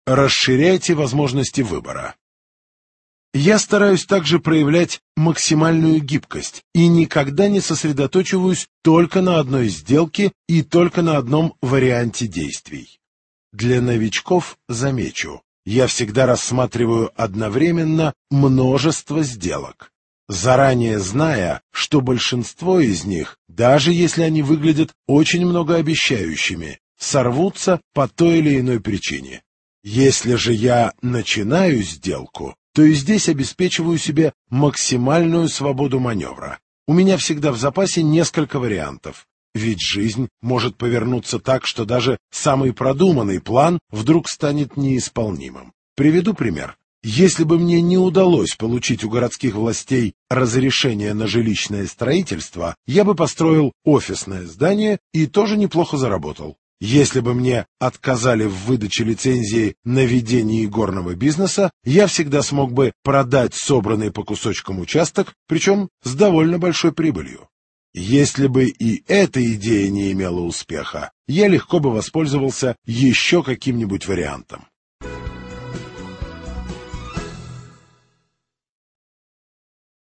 Расширяйте возможности выбора. Я стараюсь также проявлять максимальную гибкость и никогда не сосредоточиваюсь только на одной сделке и только на одном варианте действий. Для новичков замечу, я всегда рассматриваю одновременно множество сделок, заранее зная, что большинство из них, даже если они выглядят очень многообещающими, сорвутся по той или иной причине. Если же я начинаю сделку, то и здесь обеспечиваю себе максимальную свободу маневра. У меня всегда в запасе несколько вариантов, ведь жизнь может повернуться так, что даже самый продуманный план вдруг станет неисполнимым. Приведу пример. Если бы мне не удалось получить у городских властей разрешение на жилищное строительство, я бы построил офисное здание и тоже неплохо заработал. Если бы мне отказали в выдаче лицензии на ведение горного бизнеса, я всегда смог бы продать собранный по кусочкам участок, причем с довольно большой прибылью. Если бы и эта идея не имела успеха, я легко бы воспользовался еще каким-нибудь вариантом.